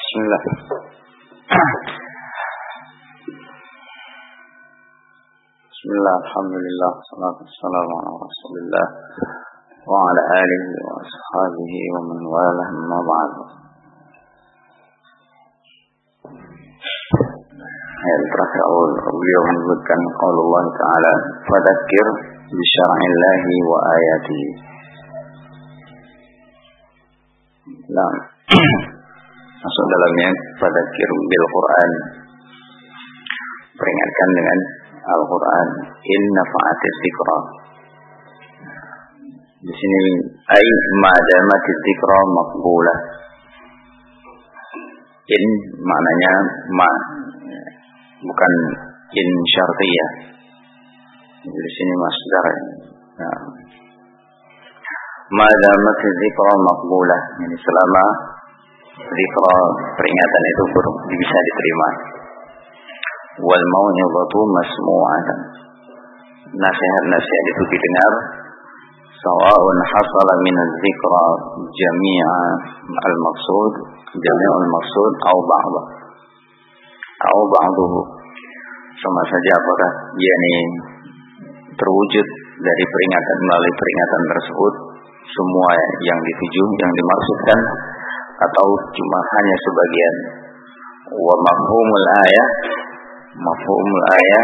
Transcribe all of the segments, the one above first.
Bismillah. Bismillah, alhamdulillah, salatu wassalamu ala rasulillah wa ala alihi wa ashabihi wa man walah, amma ba'd. Ayat terakhir beliau menyebutkan qaulullah ta'ala fadzakir bi syar'illahi wa ayatihi. Nah, masuk dalamnya fadzakir bil Quran, peringatkan dengan Al-Quran, in nafa'atiz dzikra. Di sini ai ma'damatiz dzikra maqbulah. In maknanya ma, bukan in syartiyah. Di sini masdar. Nah, ma'damatiz dzikra maqbulah, ini selama dzikra peringatan itu bisa diterima. Wal mau'izatu masmu'atan, nasihat-nasihat itu didengar. Sawa'un hasala min az-dzikra jami'a al-maqsud, jami'ul maqsud au ba'dahu, sama saja apakah yakni terwujud dari peringatan, melalui peringatan tersebut semua yang dituju, yang dimaksudkan, atau cuma hanya sebagian. Wa mafhumul ayah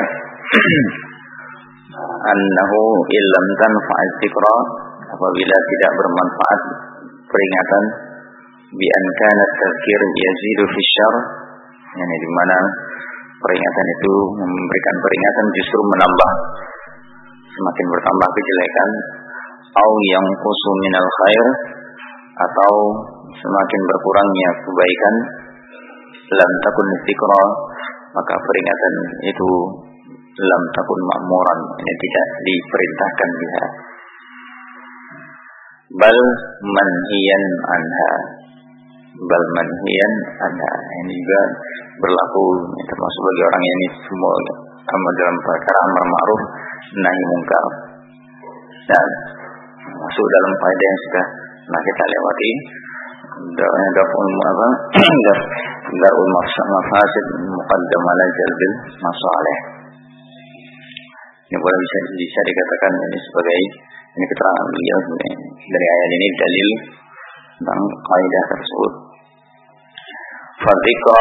annahu illam tanfa'az dzikra, apabila tidak bermanfaat peringatan, bi an kana tadzkir yazidu fi syarr, yani di mana peringatan itu memberikan peringatan justru menambah, semakin bertambah kejelekan, au yanqusu minal khair, atau semakin berkurangnya kebaikan, lam takun dzikra, maka peringatan itu lam takun ma'muran, ini tidak diperintahkan dia. Bal manhiyan anha, ini juga berlaku, termasuk bagi orang yang ini semua dalam perkara amar ma'ruf nahi mungkar, dan masuk dalam faedah yang sudah kita lewati. Darul mafasid muqaddam ala jalbil masalih. Ini boleh bisa dikatakan ini sebagai keterangan beliau dari ayat ini, dalil tentang kaidah tersebut. Fadzikra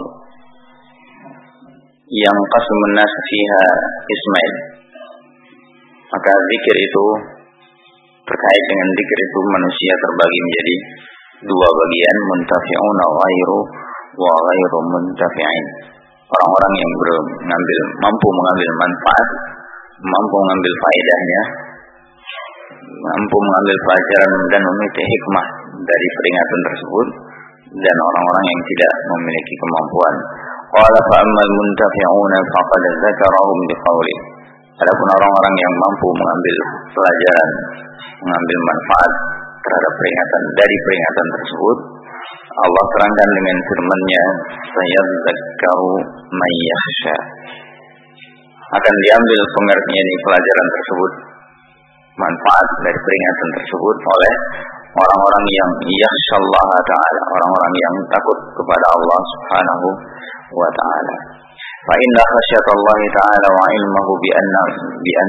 yang qasmun nas fiha ismail, maka zikir itu, terkait dengan zikir itu manusia terbagi menjadi dua bagian, muntafi'un wa ghairu muntafi'in. Orang-orang yang mampu mengambil manfaat, mampu mengambil faedahnya, mampu mengambil pelajaran dan memiliki hikmah dari peringatan tersebut, dan orang-orang yang tidak memiliki kemampuan. Qala fa ammal muntafi'una faqad dzakarahum biqauli. Adapun orang-orang yang mampu mengambil pelajaran, mengambil manfaat terhadap peringatan, dari peringatan tersebut, Allah terangkan dengan firman-Nya, sayadzakkaru may yakhsha, akan diambil pengertian ini pelajaran tersebut, manfaat dari peringatan tersebut oleh orang-orang yang yakhshallaha ta'ala, orang-orang yang takut kepada Allah Subhanahu wa ta'ala. Fa inna khasyatallahi ta'ala wa ilmuhu bi an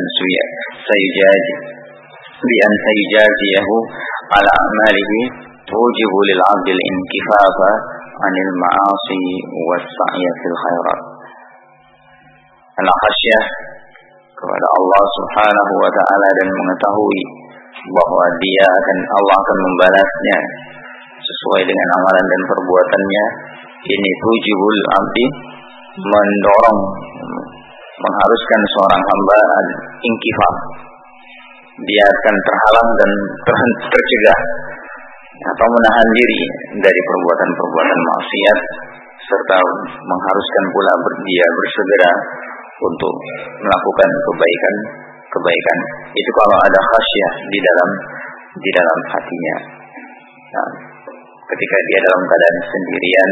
sayujaziyahu ala a'malihi tujibu lil 'abdil inkifafa 'anil ma'asi was sa'ya fil khairat. Al-khasyah kepada Allah Subhanahu wa ta'ala dan mengetahui bahwa Allah akan membalasnya sesuai dengan amalan dan perbuatannya, ini tujibul 'abdi, mendorong, mengharuskan seorang hamba inkifaf, dia akan terhalang dan tercegah atau menahan diri dari perbuatan-perbuatan maksiat, serta mengharuskan pula dia bersegera untuk melakukan kebaikan. Itu kalau ada khasyah di dalam hatinya. Nah, ketika dia dalam keadaan sendirian,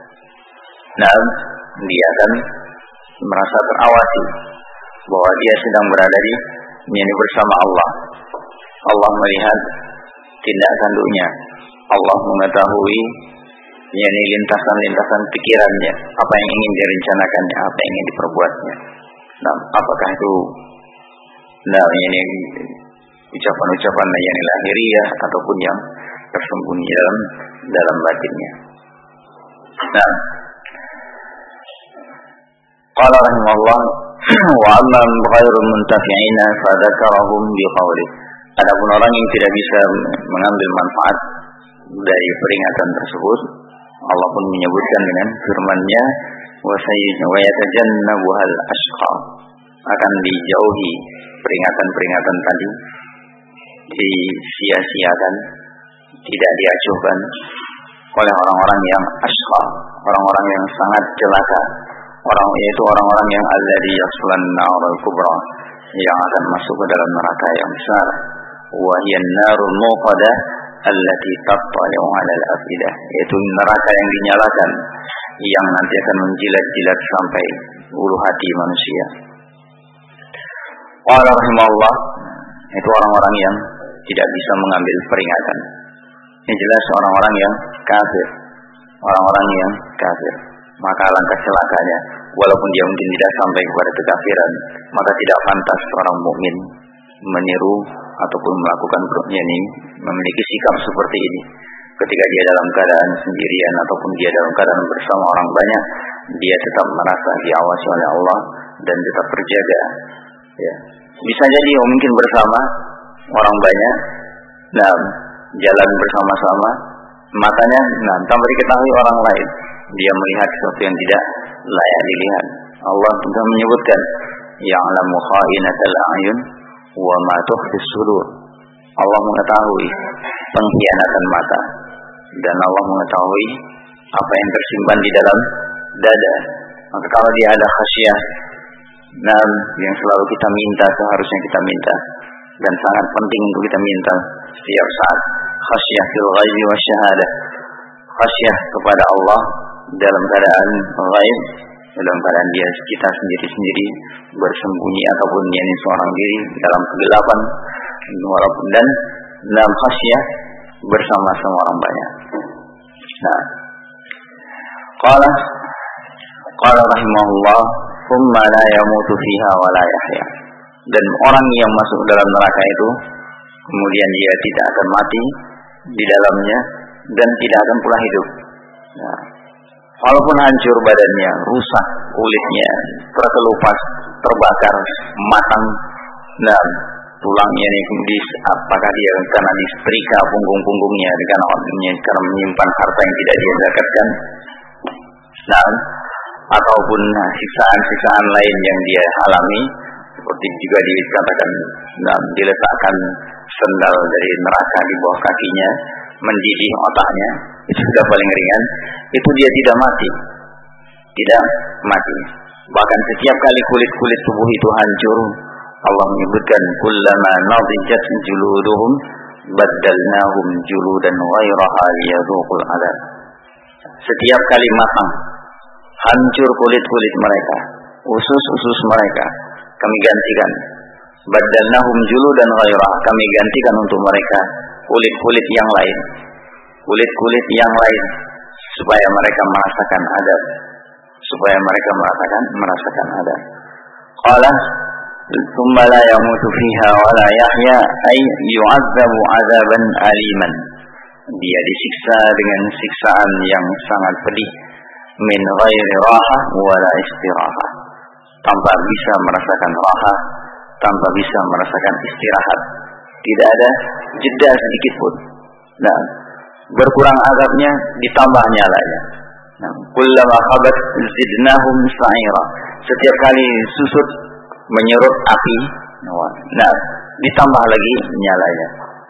dia akan merasa terawasi bahwa dia sedang berada bersama Allah. Allah melihat tindak tanduknya, Allah mengetahui yakni lintasan-lintasan pikirannya, apa yang ingin direncanakannya, apa yang ingin diperbuatnya. Nah, apakah itu ini ucapan-ucapan yang lahiriah ataupun yang tersembunyi dalam batinnya. Nah, qala rahimahullah wa amma ghairul muntafi'ina fa dzakarahum biqauli. Adapun orang yang tidak bisa mengambil manfaat dari peringatan tersebut, Allah pun menyebutkan dengan firman-Nya wa yatajannabuhal ashqa, akan dijauhi peringatan-peringatan tadi, disia-siakan, tidak diacuhkan oleh orang-orang yang ashqa, orang-orang yang sangat celaka, yaitu orang-orang yang alladzi yaslan narul kubra, yang akan masuk ke dalam neraka yang besar, wa hiya an-narul muqadah allati tattali'u 'ala al-afidah, yaitu neraka yang dinyalakan yang nanti akan menjilat-jilat sampai ulu hati manusia. Qala rahimahullah, itu orang-orang yang tidak bisa mengambil peringatan. Ini jelas orang-orang yang kafir, orang-orang yang kafir. Maka alangkah celakanya, walaupun dia mungkin tidak sampai kepada kekafiran, maka tidak pantas seorang mukmin meniru ataupun melakukan memiliki sikap seperti ini. Ketika dia dalam keadaan sendirian ataupun dia dalam keadaan bersama orang banyak, dia tetap merasa diawasi oleh Allah dan tetap terjaga. Ya. Bisa jadi mungkin bersama orang banyak, nah jalan bersama-sama, matanya tanpa diketahui orang lain, dia melihat sesuatu yang tidak layak dilihat. Allah sudah menyebutkan ya'lamu kha'inatal a'yun wa ma tukhfis sudur. Allah mengetahui pengkhianatan mata dan Allah mengetahui apa yang tersimpan di dalam dada. Maka kalau dia ada khasyah yang selalu kita minta, seharusnya kita minta dan sangat penting untuk kita minta setiap saat, khasyah fil ghaibi wasyahadah, khasyah kepada Allah dalam keadaan ghaib, dalam keadaan dia kita sendiri-sendiri bersembunyi ataupun yakni seorang diri dalam kegelapan, walaupun dan dalam khasyah bersama-sama orang banyak. Nah, qala rahimahullah thumma la yamutu fiha wa la yahya. Dan orang yang masuk dalam neraka itu kemudian dia tidak akan mati di dalamnya dan tidak akan pula hidup. Nah, walaupun hancur badannya, rusak kulitnya, terkelupas, terbakar, matang, dan tulangnya ini apakah dia karena disetrika punggung-punggungnya karena menyimpan harta yang tidak dia zakatkan, dan ataupun siksaan-siksaan lain yang dia alami, seperti juga dikatakan diletakkan sendal dari neraka di bawah kakinya, mendidih otaknya, itu sudah paling ringan, itu dia tidak mati. Bahkan setiap kali kulit-kulit tubuh itu hancur, Allah menyebutkan kullama nadijat juluduhum baddalnahum juludan ghairaha liyadhuqul adab. Setiap kali matang, hancur kulit-kulit mereka, usus-usus mereka, kami gantikan. Baddalnahum juludan ghairaha, kami gantikan untuk mereka kulit-kulit yang lain, kulit-kulit yang lain, supaya mereka merasakan adab, merasakan adab. Qala thumma la yamutu fiha wa la yahya, ay yu'adzabu 'adzaban aliman. Dia disiksa dengan siksaan yang sangat pedih, min ghairi rahah wa la istiraha, tanpa bisa merasakan rahah, tanpa bisa merasakan istirahat. Tidak ada jeda sedikit pun. Nah, berkurang azabnya, ditambah nyalanya. Nah, kullama khabat zidnahum sa'ira. Setiap kali susut menyerut api, nah, ditambah lagi nyalanya.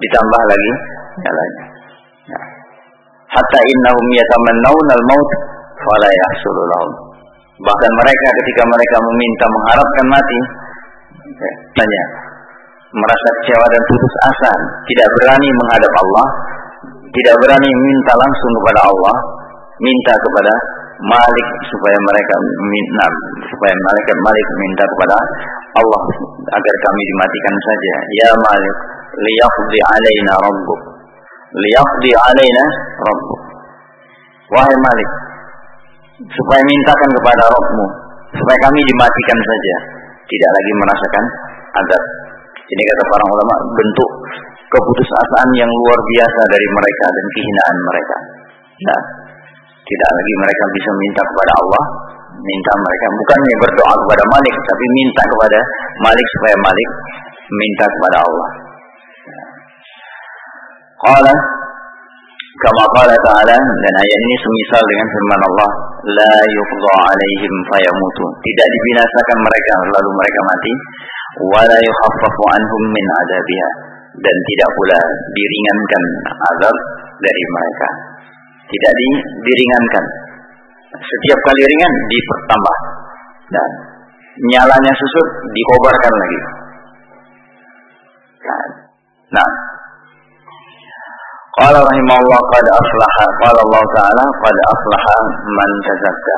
Nah, hatta innahum yatamannawna al-maut fala yahsulu lahum. Bahkan mereka ketika mereka meminta mengharapkan mati, tanya, merasa kecewa dan putus asa, tidak berani menghadap Allah, tidak berani minta langsung kepada Allah, minta kepada Malik supaya malaikat Malik minta kepada Allah agar kami dimatikan saja. Ya Malik, liyaqdi alaina rabbuk. wahai Malik, supaya mintakan kepada Rabbmu, supaya kami dimatikan saja, tidak lagi merasakan azab. Ini kata para ulama bentuk keputusasaan yang luar biasa dari mereka dan kehinaan mereka. Nah, tidak lagi mereka bisa minta kepada Allah, minta mereka bukannya berdoa kepada Malik, tapi minta kepada Malik supaya Malik minta kepada Allah. Qala kama qala ta'ala, dan ayat ini semisal dengan firman Allah, la yuqda alaihim fayamutu, tidak dibinasakan mereka lalu mereka mati, wa la yukhaffafu anhum min adabiha, dan tidak pula diringankan azab dari mereka. Tidak diringankan. Setiap kali ringan dipertambah. Dan nyalanya susut dikobarkan lagi. Nah, qala rahimahullah qad aflaha, qala Allah Ta'ala qad aflaha man tazakka.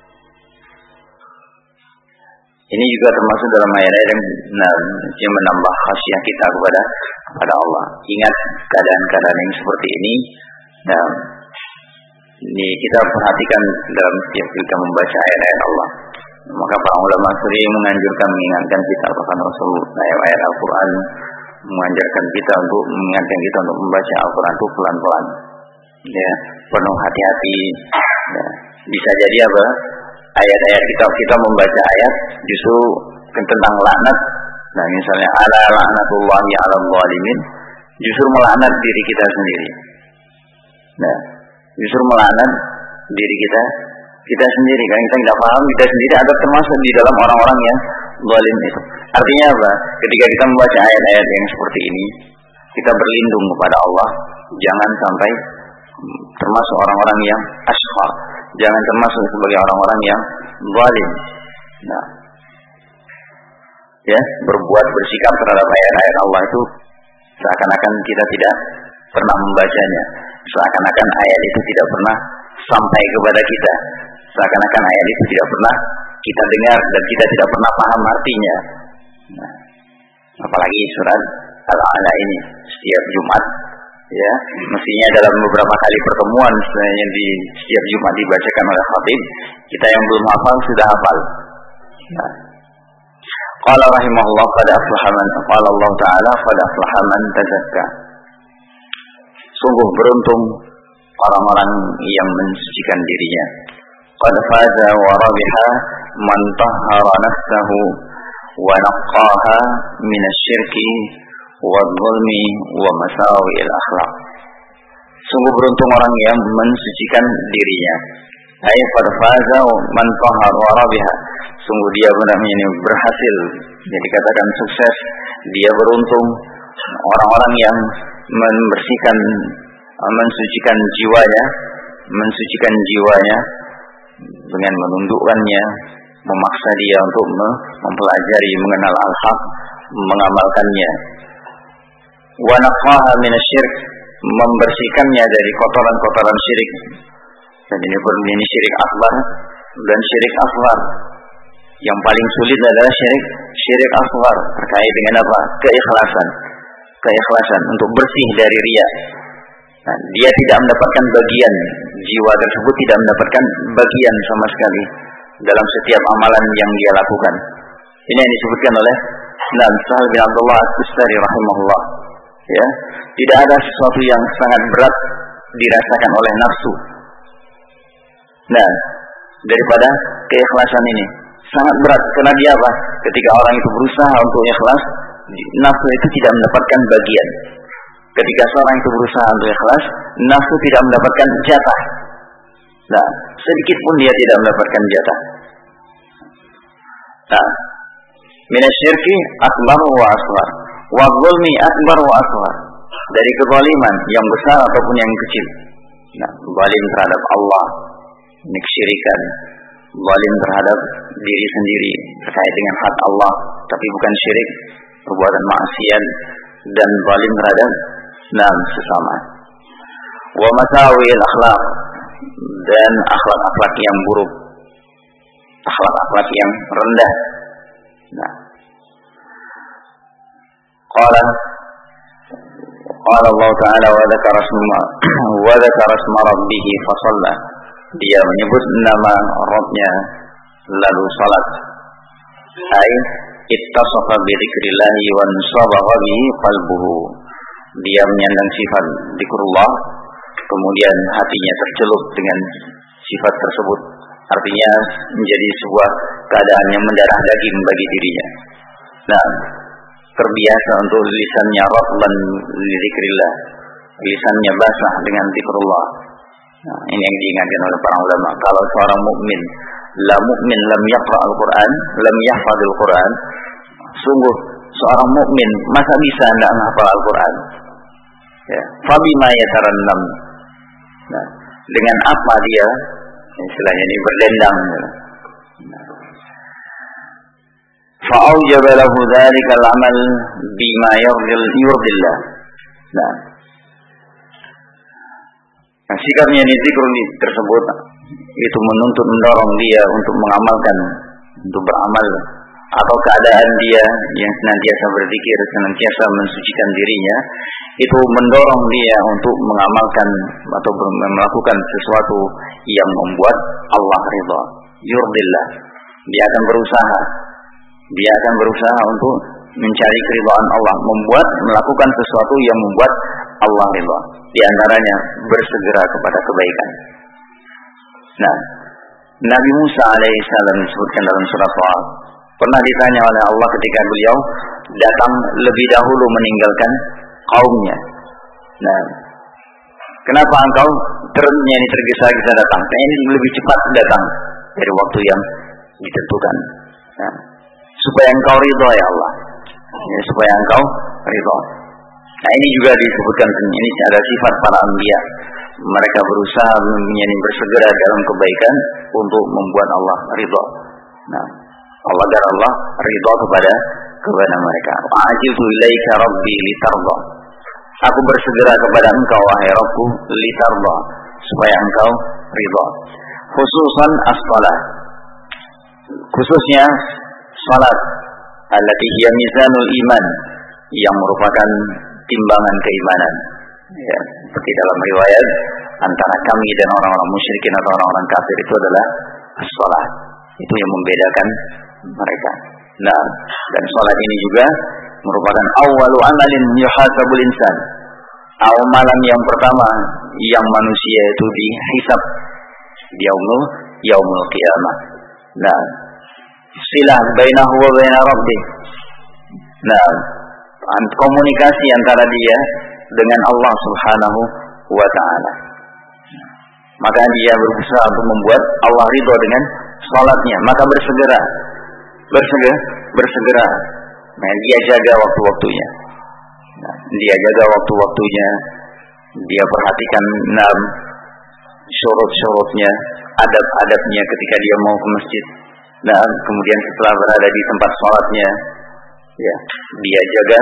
Ini juga termasuk dalam ayat yang menambah khasyah kita kepada Allah. Ingat keadaan-keadaan yang seperti ini. Nah, ini kita perhatikan dalam setiap kita membaca ayat-ayat Allah. Maka para ulama sering menganjurkan mengingatkan kita, bahkan Rasulullah ayat Al-Quran mengajarkan kita untuk mengingatkan kita untuk membaca Al-Quran itu pelan-pelan, ya, penuh hati-hati. Ya. Bisa jadi apa? Ayat-ayat kita membaca ayat justru tentang laknat. Nah, misalnya ala laknatullahi 'alal zalimin, justru melaknat diri kita sendiri. Nah, justru melaknat diri kita sendiri, kan kita tidak paham kita sendiri ada termasuk di dalam orang-orang yang zalim itu. Artinya apa? Ketika kita membaca ayat-ayat yang seperti ini, kita berlindung kepada Allah, jangan sampai termasuk orang-orang yang ashqa, jangan termasuk sebagai orang-orang yang zalim. Nah, ya, bersikap terhadap ayat-ayat Allah itu seakan-akan kita tidak pernah membacanya, seakan-akan ayat itu tidak pernah sampai kepada kita, seakan-akan ayat itu tidak pernah kita dengar dan kita tidak pernah paham artinya. Nah, apalagi surat Al-A'la ini setiap Jumat, ya, mestinya dalam beberapa kali pertemuan yang di setiap Jumat dibacakan oleh khatib, kita yang belum hafal sudah hafal. Nah, qala rahimahullah qad aflaha man, qala Allah Ta'ala qad aflaha man tazakka. Sungguh beruntung orang-orang yang mensucikan dirinya. Qad faza wa rabiha man tahhara nafsahu wa naqqaha min asy-syirki wal-zulmi wa masawi'il akhlaq. Sungguh beruntung orang yang mensucikan dirinya. Ay qad faza man tahhara wa rabiha. Sungguh dia benar-benar berhasil. Jadi dikatakan sukses, dia beruntung orang-orang yang mensucikan jiwanya dengan menundukkannya, memaksa dia untuk mempelajari, mengenal al-haq, mengamalkannya. Wa naqaha minasyirk, membersihkannya dari kotoran-kotoran syirik. Dan ini syirik akbar dan syirik asghar. Yang paling sulit adalah syirik asghar, terkait dengan apa? Keikhlasan untuk bersih dari riya. Nah, dia tidak mendapatkan bagian, jiwa tersebut tidak mendapatkan bagian sama sekali dalam setiap amalan yang dia lakukan. Ini yang disebutkan oleh Sahal bin Abdullah As-Sustari rahimahullah. Ya, tidak ada sesuatu yang sangat berat dirasakan oleh nafsu. Nah, daripada keikhlasan ini sangat berat, karena dia apa? Ketika orang itu berusaha untuk ikhlas, nafsu itu tidak mendapatkan bagian. Ketika seorang itu berusaha untuk ikhlas, nafsu tidak mendapatkan jatah. Nah, sedikit pun dia tidak mendapatkan jatah. Nah, minasyirki akbar wa asghar, wa dzulmi akbar wa asghar. Dari kezaliman yang besar ataupun yang kecil. Nah, zalim terhadap Allah, ini kesyirikan. Zalim terhadap diri sendiri terkait dengan hak Allah, tapi bukan syirik, perbuatan maksiat, dan zalim terhadap sesama. Wa masawi'il akhlaq, dan akhlak-akhlak yang buruk, akhlak-akhlak yang rendah. Nah, qala Allah Ta'ala wa dzakara isma rabbih fa shalla dia menyebut nama Rabbnya lalu salat. Ai ittasafa bi dzikrillahi wa ansabagha bihi qalbuhu. Dia menyandang sifat zikrullah, kemudian hatinya tercelup dengan sifat tersebut. Artinya menjadi sebuah keadaan yang mendarah daging bagi dirinya. Nah, terbiasa untuk lisannya ratban li dzikrillah, lisannya basah dengan zikrullah. Nah, ini yang diingatkan oleh para ulama. Kalau seorang mukmin, lam yaqra al-Quran, lam yahfadzul Quran, sungguh seorang mukmin masa bisa tidak menghafal Al-Quran? Ya, fabima yatarannam. Nah, dengan apa dia istilahnya ini berdendang? Fa'aujaba lahu dzalika al-amal bima yurdillah. Nah, sikapnya di zikrul tersebut itu mendorong dia untuk mengamalkan, untuk beramal, atau keadaan dia yang senantiasa berzikir, senantiasa mensucikan dirinya, itu mendorong dia untuk mengamalkan atau melakukan sesuatu yang membuat Allah ridha, yurdillah. Dia akan berusaha untuk mencari keridhaan Allah, melakukan sesuatu yang membuat Allah ridha. Di antaranya bersegera kepada kebaikan. Nah, Nabi Musa alaihissalam disebutkan dalam surah Al-Qur'an, pernah ditanya oleh Allah ketika beliau datang lebih dahulu meninggalkan kaumnya. Nah, kenapa engkau tergesa-gesa datang? Ini lebih cepat datang dari waktu yang ditentukan. Nah, supaya engkau ridha ya Allah. Ya, supaya engkau ridha. Nah, ini juga disebutkan, ini ada sifat para anbiya. Mereka berusaha bersegera dalam kebaikan untuk membuat Allah ridha. Nah, agar Allah ridha kepada mereka. Wa'ajiltu ilaika rabbi litarda. Aku bersegera kepada engkau wahai Rabbku litarda, supaya engkau ridha. Khususan as-salat. Khususnya salat allati hiya mizanul iman, yang merupakan timbangan keimanan. Ya, seperti dalam riwayat antara kami dan orang-orang musyrikin atau orang-orang kafir itu adalah as-salat. Itu yang membedakan mereka. Nah, dan salat ini juga merupakan awwalu amalin yuhasabul insan. Amalan yang pertama yang manusia itu dihisab di yaumul qiyamah. Nah, silah bainahu wa baina rabbih. Nah, komunikasi antara dia dengan Allah Subhanahu wa taala. Maka dia berusaha untuk membuat Allah ridha dengan salatnya, maka bersegera. Nah, dia jaga waktu-waktunya. Nah, dia jaga waktu-waktunya. Dia perhatikan syurut-syurutnya, adab-adabnya ketika dia mau ke masjid. Nah, kemudian setelah berada di tempat salatnya, ya, dia jaga.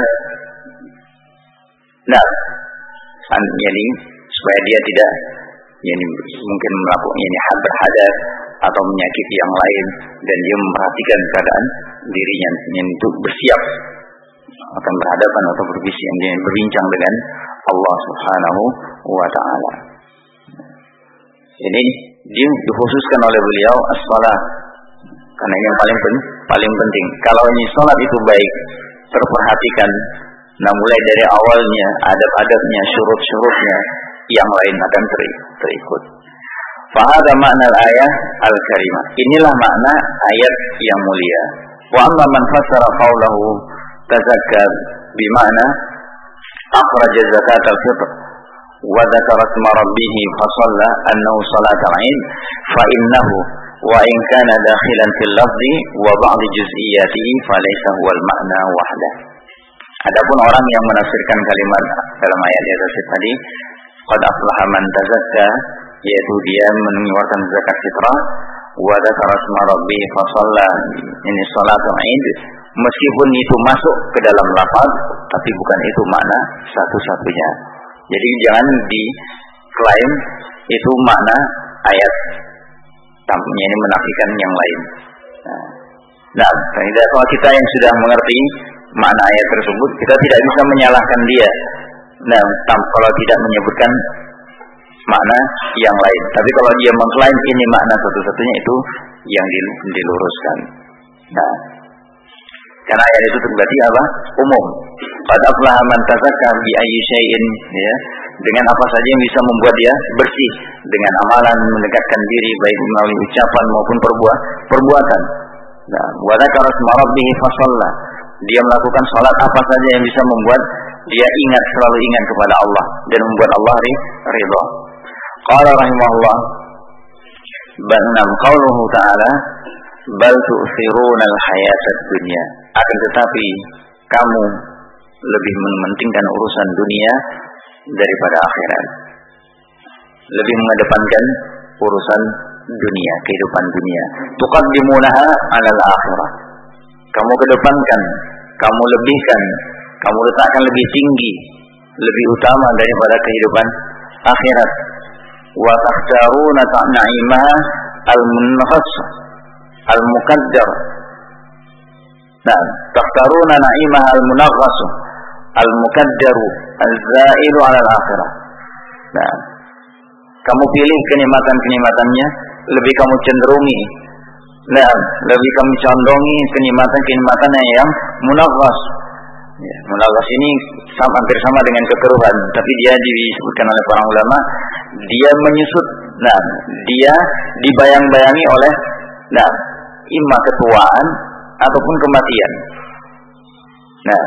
Nah, ini supaya dia tidak mungkin melakukan berhadas atau menyakiti yang lain, dan dia memperhatikan keadaan dirinya untuk bersiap akan berhadapan atau berbincang dengan Allah Subhanahu wa taala. Ini dikhususkan oleh beliau as-salat, karena ini yang paling penting. Kalau ini salat itu baik, terperhatikan, nah mulai dari awalnya, adab-adabnya, syurut-syurutnya, yang lain akan terikut. Fahada makna ayat al-karimah. Inilah makna ayat yang mulia. Wa amma man fassara qawlahu tazakka bima'na akhraja zakat al-fitr wa dzakara isma rabbih fa shalla annahu salatul 'aid fa innahu wa in kana dakhilan fil lafzi wa ba'd juz'iyatihi fa laysa huwa al-ma'na wahdah. Adapun orang yang menafsirkan kalimat dalam ayat tadi, qad aflaha man tazakka, yaitu dia mengeluarkan zakat fitrah, wa dzakara isma rabbih fa shalla, ini salatul 'aid, meskipun itu masuk ke dalam lafaz, tapi bukan itu makna satu-satunya. Jadi jangan diklaim itu makna ayat, tampaknya ini menafikan yang lain. Nah, kalau kita yang sudah mengerti makna ayat tersebut, kita tidak bisa menyalahkan dia. Nah, kalau tidak menyebutkan makna yang lain. Tapi kalau dia mengklaim ini makna satu-satunya, itu yang diluruskan. Nah, karena ayat itu berarti apa? Umum. Qad aflaha man tazakka bi ayyi syai'in, ya, dengan apa saja yang bisa membuat dia bersih, dengan amalan, mendekatkan diri baik melalui ucapan maupun perbuatan. Nah, wa dzakara isma rabbih fa shalla. Dia melakukan salat apa saja yang bisa membuat dia selalu ingat kepada Allah dan membuat Allah ridha. Qala rahimahullah, ba'nam qauluhu ta'ala, bal tu'thiruna al-hayatad dunya. Akan tetapi kamu lebih mementingkan urusan dunia daripada akhirat. Lebih mengedepankan urusan dunia, kehidupan dunia. Tuqaddimunaha 'alal akhirah. Kamu kedepankan, kamu lebihkan, kamu letakkan lebih tinggi, lebih utama daripada kehidupan akhirat. Wa takhtaruna ta'na'imaha al-munghas al-muqaddar. Nah, takhtaruna na'imaha al-munaghas al-muqaddar al-za'ilu 'ala al-akhirah. Nah, kamu pilih kenikmatan-kenikmatannya, lebih kamu cenderungi. Nah, lebih kamu condongi kenikmatan-kenikmatan yang munaghas. Ya, munaghas ini hampir sama dengan kekeruhan, tapi dia disebutkan oleh para ulama, dia menyusut. Nah, dia dibayang-bayangi oleh imma ketuaan ataupun kematian. Nah,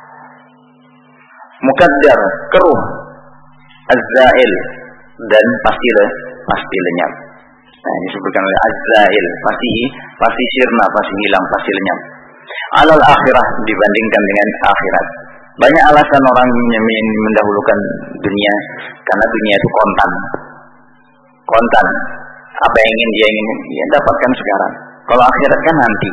muqaddar, keruh, az-za'il, dan pasti lenyap. Nah, ini disebutkan oleh az-za'il, pasti sirna, pasti hilang, pasti lenyap. Alal akhirah, dibandingkan dengan akhirat. Banyak alasan orang yang mendahulukan dunia, karena dunia itu kontan. Apa yang ingin dia dapatkan sekarang. Kalau akhirat kan nanti.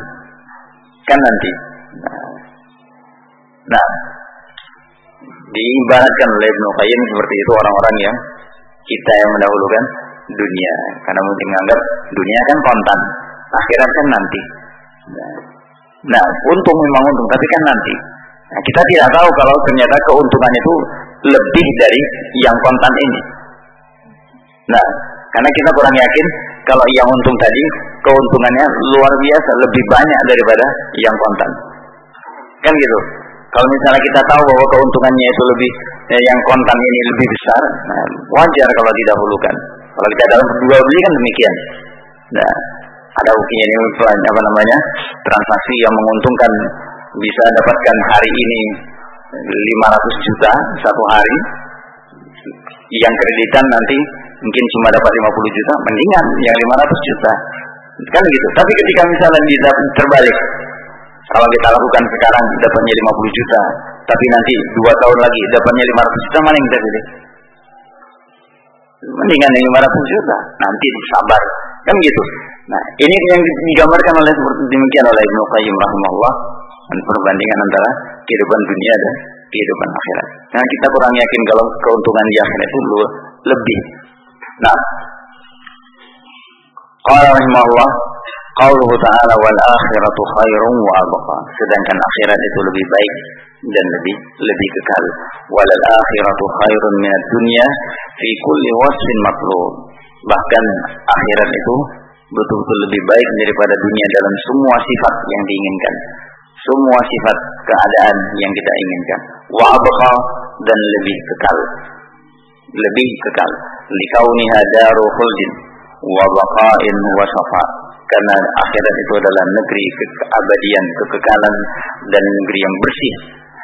Nah, diibaratkan oleh Ibnu Qayyim seperti itu orang-orang yang kita yang mendahulukan dunia, karena mungkin menganggap dunia kan kontan, akhirat kan nanti. Nah, untung memang untung, tapi kan nanti. Nah, kita tidak tahu kalau ternyata keuntungan itu lebih dari yang kontan ini. Nah, karena kita kurang yakin kalau yang untung tadi keuntungannya luar biasa, lebih banyak daripada yang kontan. Kan gitu. Kalau misalnya kita tahu bahwa keuntungannya itu lebih, yang kontan ini lebih besar, nah, wajar kalau didahulukan. Kalau kita dalam jual beli kan demikian. Nah, ada buktinya ini transaksi yang menguntungkan, bisa dapatkan hari ini 500 juta satu hari, yang kreditan nanti mungkin cuma dapat 50 juta, mendingan yang 500 juta. Kan gitu. Tapi ketika misalnya bisa terbalik, kalau kita lakukan sekarang dapatnya 50 juta, tapi nanti 2 tahun lagi dapatnya 500 juta, mana yang kita pilih? Mendingan yang 500 juta, nanti sabar. Kan gitu. Nah, ini yang digambarkan oleh seperti demikian oleh Ibnu Qayyim rahimahullah, dan perbandingan antara kehidupan dunia dan kehidupan akhirat. Nah, kita kurang yakin kalau keuntungan di akhirat itu lebih. Nah, qala rahimahullah, qauluhu ta'ala wal akhiratu khairun wa abqa. Sedangkan akhirat itu lebih baik dan lebih kekal. Wal akhiratu khairun minad dunya fi kulli wasfin matlub. Bahkan akhirat itu betul-betul lebih baik daripada dunia dalam semua sifat yang diinginkan, semua sifat keadaan yang kita inginkan. Wa abqa, dan lebih kekal. Likauniha daru khuldin wa baqa'in wa safa. Karena akhirat itu adalah negeri keabadian, kekekalan, dan negeri yang bersih.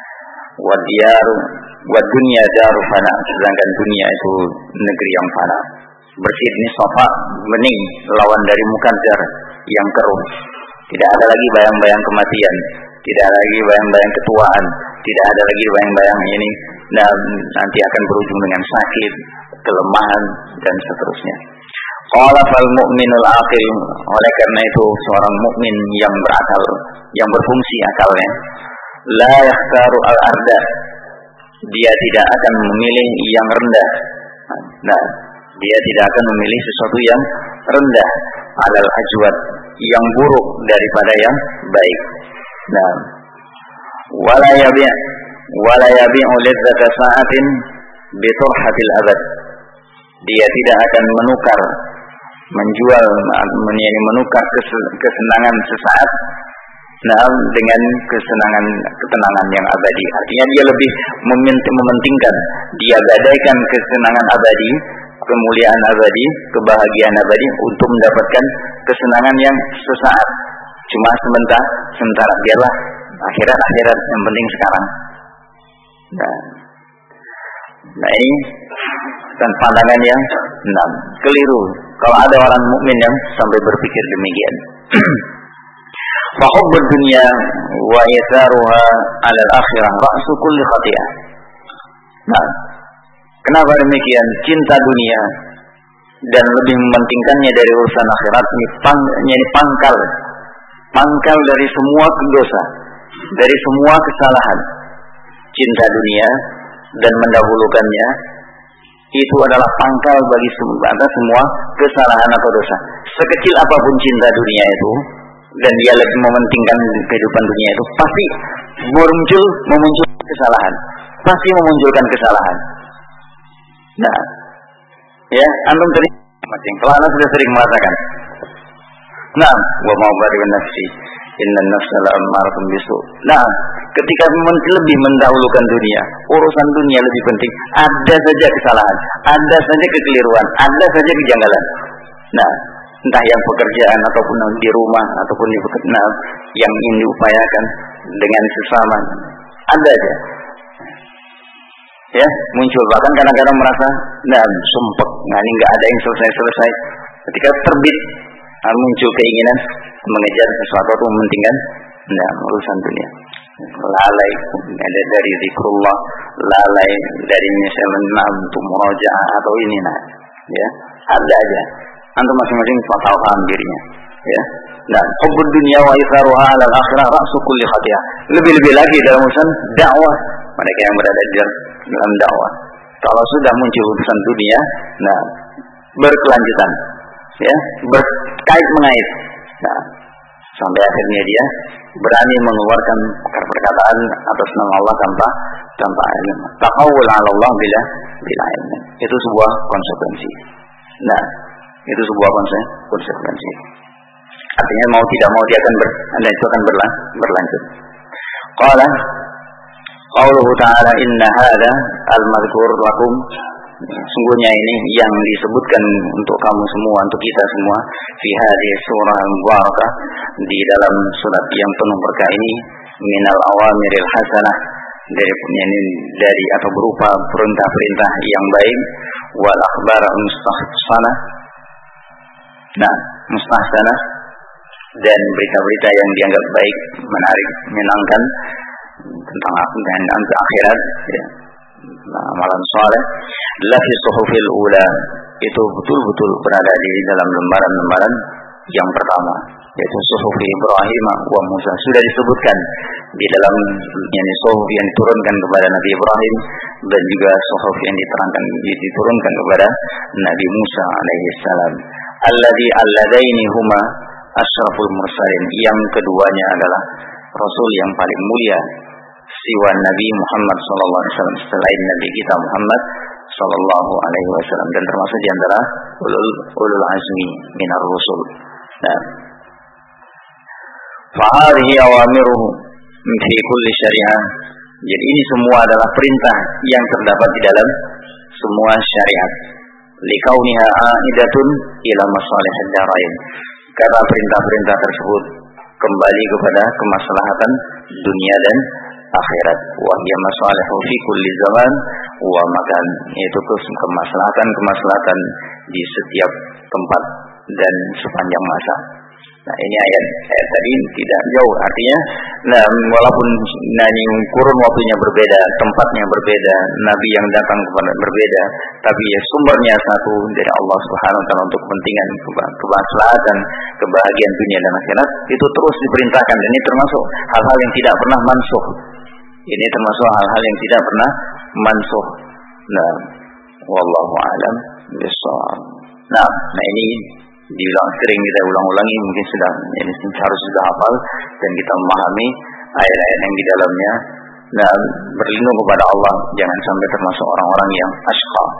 Wa dunya daru fana. Sedangkan dunia itu negeri yang fana. Bersih ini safa, bening, lawan dari muqaddar yang keruh. Tidak ada lagi bayang-bayang kematian, tidak ada lagi bayang-bayang ketuaan, tidak ada lagi bayang-bayang ini dan nanti akan berujung dengan sakit, kelemahan, dan seterusnya. Qala fal mu'minul aqil. Oleh karena itu seorang mukmin yang berakal, yang berfungsi akalnya, la yakhtaru al-arda. Dia tidak akan memilih yang rendah. Nah, dia tidak akan memilih sesuatu yang rendah, alal ajwad, yang buruk daripada yang baik. Nah, wala yabi'u lidzata sa'atin bi turhatil abad. Dia tidak akan menukar kesenangan sesaat dengan ketenangan yang abadi. Artinya dia lebih mementingkan, dia gadaikan kesenangan abadi, kemuliaan abadi, kebahagiaan abadi untuk mendapatkan kesenangan yang sesaat. Cuma sementara, biarlah akhirat yang penting sekarang. Nah ini dan pandangan yang keliru. Kalau ada orang mukmin yang sampai berpikir demikian. Fa hubbud dunya wa itharuha 'ala al-akhirah ra'su kulli khati'ah. Nah, kenapa demikian? Cinta dunia dan lebih mementingkannya dari urusan akhirat ini pangkal dari semua dosa, dari semua kesalahan. Cinta dunia dan mendahulukannya itu adalah pangkal bagi semua kesalahan atau dosa. Sekecil apapun cinta dunia itu, dan dia lebih mementingkan kehidupan dunia itu, pasti memunculkan kesalahan. Pasti memunculkan kesalahan. Nah, ya, antum tadi kalau anda sudah sering merasakan. Nah, wa ma'bari nafsi, inna nafsa la'ammaratun bisu. Nah, ketika lebih mendahulukan dunia, urusan dunia lebih penting, ada saja kesalahan, ada saja kekeliruan, ada saja kejanggalan. Nah, entah yang pekerjaan ataupun di rumah ataupun di pekerjaan yang ingin diupayakan dengan sesama, ada aja. Ya, muncul bahkan kadang-kadang merasa, sumpek, ini nggak ada yang selesai. Ketika terbit, muncul keinginan mengejar sesuatu atau mementingkan urusan dunia. Lalai dari zikrullah, lalai dari misalnya untuk murojaah atau ini, ya, ada aja. Antum masing-masing paham dirinya, ya. Dan hubbud dunya wa itharuha 'ala al-akhirah ra'su kulli khati'ah. Lebih-lebih lagi dalam urusan dakwah, mereka yang berada di dalam dakwah. Kalau sudah muncul urusan dunia, berkelanjutan, ya, berkait mengait. Sampai akhirnya dia berani mengeluarkan perkataan atas nama Allah tanpa ilmu. Taqawul 'ala Allah bila ilmu. Itu sebuah konsekuensi. Itu sebuah konsekuensi. Artinya mau tidak mau dia akan berlanjut. Qala qauluhu ta'ala inna hadza al-madhkur lakum. Sungguhnya ini yang disebutkan untuk kamu semua, untuk kita semua, fi hadhihi surah al-mubarakah, di dalam surat yang penuh berkah ini, minal awamiril hasanah, dari atau berupa perintah-perintah yang baik, wal akhbar mustahsanah, mustahsanah, dan berita-berita yang dianggap baik, menarik, menyenangkan tentang akhirat, ya, amalan saleh. Lafi suhufil ula, itu betul-betul berada di dalam lembaran-lembaran yang pertama, yaitu suhuf Ibrahim wa Musa. Sudah disebutkan di dalam suhuf yang diturunkan kepada Nabi Ibrahim dan juga suhuf yang diturunkan kepada Nabi Musa alaihissalam. Alladaini huma asyraful mursalin, yang keduanya adalah Rasul yang paling mulia siwa Nabi Muhammad sallallahu alaihi wasallam, selain Nabi kita Muhammad sallallahu alaihi wasallam, dan termasuk di antara ulul azmi minar rusul. Fa hadhihi awamiruhu fi kulli syari'ah. Jadi ini semua adalah perintah yang terdapat di dalam semua syariat. Likauniha aidatun ila masalihid darain. Karena perintah-perintah tersebut kembali kepada kemaslahatan dunia dan akhirat. Wa hiya masalihu fi kulli zaman wa makan, yaitu kemaslahatan di setiap tempat dan sepanjang masa. Ini ayat tadi tidak jauh, artinya walaupun kurun waktunya berbeda, tempatnya berbeda, nabi yang datang kepada berbeda, tapi sumbernya satu dari Allah Subhanahu wa taala untuk kepentingan kemaslahatan kebahagiaan dunia dan akhirat. Itu terus diperintahkan, dan ini termasuk hal-hal yang tidak pernah mansukh. Ini termasuk hal-hal yang tidak pernah mansukh. Wallahu a'lam bishawab. Ini sering kita ulang-ulangi, mungkin harus sudah hafal dan kita memahami ayat-ayat yang di dalamnya. Berlindung kepada Allah, jangan sampai termasuk orang-orang yang asyqa,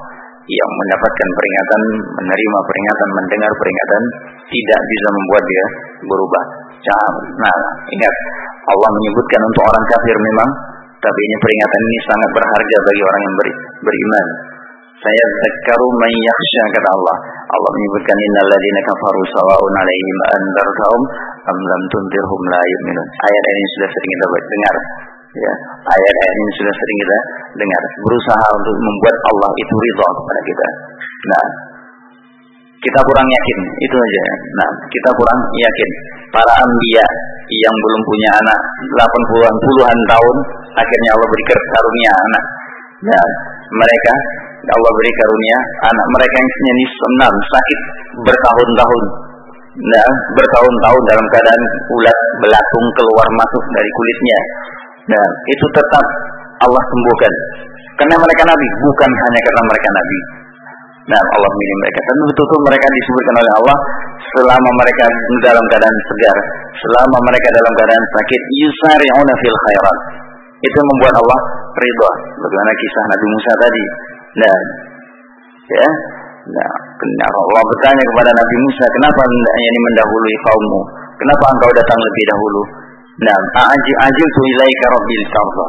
yang mendapatkan peringatan, menerima peringatan, mendengar peringatan, tidak bisa membuat dia berubah. Nah, ingat, Allah menyebutkan untuk orang kafir memang, tapi ini peringatan ini sangat berharga bagi orang yang beriman. Saya zakaru man yakhsha, kata Allah. Allah menyebutkan innal ladzina kafaru sawa'un 'alaihim anzartahum am lam tunzirhum la yu'minun. Ayat ini sudah sering kita dengar. Ya, ayat-ayat ini sudah sering kita dengar. Berusaha untuk membuat Allah itu ridha kepada kita. Nah, kita kurang yakin, itu aja. Nah, kita kurang yakin. Para anbiya yang belum punya anak 80-an, puluhan tahun, akhirnya Allah beri karunia anak. Nah, mereka Allah beri karunia anak mereka yang nyanyi senam, sakit bertahun-tahun. Nah, bertahun-tahun dalam keadaan ulat belatung keluar masuk dari kulitnya. Nah, itu tetap Allah sembuhkan. Karena mereka nabi, bukan hanya karena mereka nabi. Nah, Allah milih mereka. Dan betul-betul mereka disebutkan oleh Allah selama mereka dalam keadaan segar, selama mereka dalam keadaan sakit, yusari'una fil khairat. Itu membuat Allah ridha. Bagaimana kisah Nabi Musa tadi. Nah, ya. Nah, kenapa Allah bertanya kepada Nabi Musa, kenapa hendaknya ini mendahului kaummu? Kenapa engkau datang lebih dahulu? Nah, ajiltu ilaika rabbil tarda.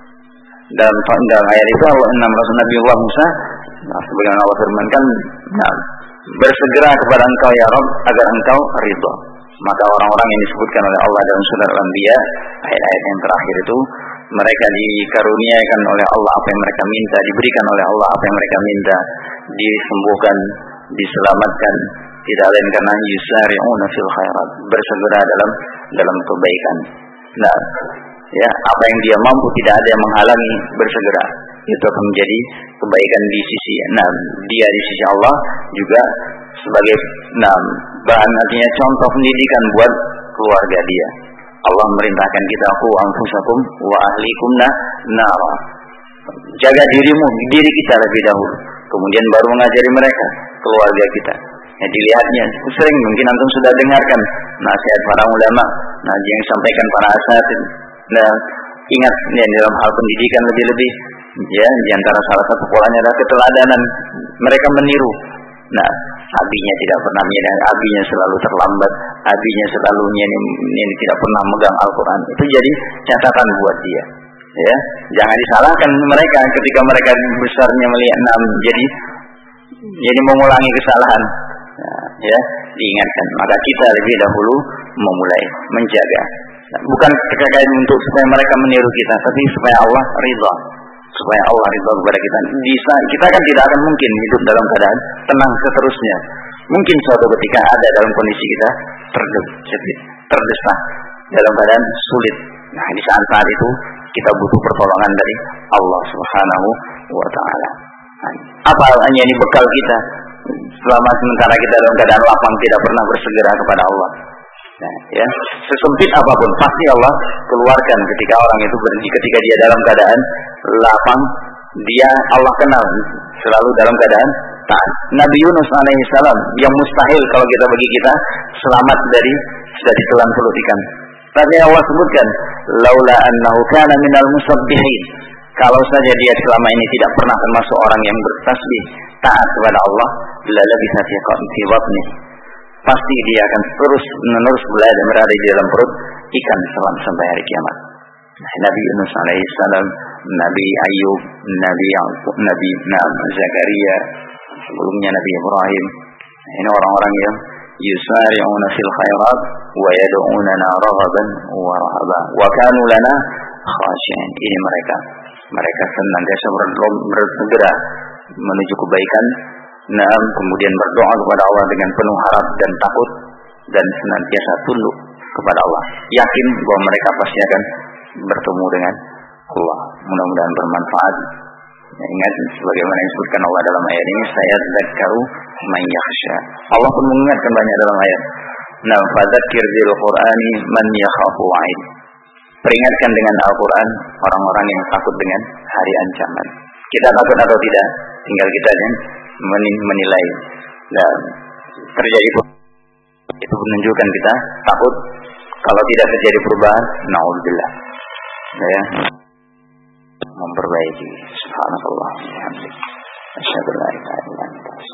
Dalam ayat itu Allah Nabi Allah Musa, nah, sebagaimana Allah firmankan, nah, bersegera kepada engkau ya Rabb agar engkau ridha. Maka orang-orang yang disebutkan oleh Allah dalam surah Al-Anbiya, ayat-ayat yang terakhir itu, mereka dikaruniakan oleh Allah apa yang mereka minta, diberikan oleh Allah apa yang mereka minta, disembuhkan, diselamatkan, tidak lain karena yusari'una fil khairat, bersegera dalam kebaikan. Nah, ya, apa yang dia mampu tidak ada yang menghalangi bersegera. Itu akan menjadi kebaikan di sisi. Nah, dia di sisi Allah juga sebagai bahan, artinya contoh pendidikan buat keluarga dia. Allah merintahkan kita, qu anfusakum wa ahlikum nar. Jaga dirimu, diri kita lebih dahulu, kemudian baru mengajari mereka, keluarga kita. Ya, dilihatnya sering mungkin antum sudah dengarkan nasihat para ulama, yang disampaikan para asatid. Nah, ingat ya, dalam hal pendidikan lebih-lebih, ya, di antara salah satu polanya adalah keteladanan. Mereka meniru. Nah, abinya tidak pernah menyadari, abinya selalu terlambat, abinya selalu ini tidak pernah megang Al-Quran. Itu jadi catatan buat dia. Ya, jangan disalahkan mereka ketika mereka besarnya melihat jadi mengulangi kesalahan. Nah, ya, diingatkan. Maka kita lebih dahulu memulai menjaga. Nah, bukan kekayaan untuk supaya mereka meniru kita, tapi supaya Allah ridha. Supaya Allah ridha kepada kita. Kita kan tidak akan mungkin hidup dalam keadaan tenang seterusnya. Mungkin suatu ketika ada dalam kondisi kita terdesak, dalam keadaan sulit. Nah, di saat itu kita butuh pertolongan dari Allah Subhanahu wa Ta'ala. Apa hanya ini bekal kita selama sementara kita dalam keadaan lapang, tidak pernah bersegera kepada Allah. Nah, ya, sesempit apapun pasti Allah keluarkan ketika orang itu berhenti, ketika dia dalam keadaan lapang, dia Allah kenal selalu dalam keadaan taat. Nabi Yunus alaihissalam yang mustahil kalau bagi kita selamat dari sudah ditelan pelut ikan. Tapi Allah sebutkan, laula annahu kana minal musabbihin. Kalau saja dia selama ini tidak pernah termasuk orang yang bertasbih, taat kepada Allah, lalabisa fi batni. Pasti dia akan terus-menerus berada di dalam perut ikan sampai hari kiamat. Nabi Yunus alaihissalam, Nabi Ayub, Nabi Yaqub, Nabi Zakaria, sebelumnya Nabi Ibrahim. Ini orang-orang yang yusari'una fil khairat wa yad'unana raghaban wa rahaba wa kanu lana khashi'in. Ini mereka senantiasa bersegera menuju kebaikan. Kemudian berdoa kepada Allah dengan penuh harap dan takut, dan senantiasa tunduk kepada Allah, yakin bahwa mereka pasti akan bertemu dengan Allah. Mudah-mudahan bermanfaat. Ingat sebagaimana disebutkan Allah dalam ayat ini, saya zakaru man yakhsha. Allah pun mengingatkan banyak dalam ayat. Fadzakir bil Qur'ani man yakhafu wa'id. Peringatkan dengan Al-Quran orang-orang yang takut dengan hari ancaman. Kita takut atau tidak, tinggal kita menilai. Dan terjadi itu menunjukkan kita takut. Kalau tidak terjadi perubahan, naudzubillah, ya, memperbaiki. Subhanallah. Asyhadu an la ilaha illa anta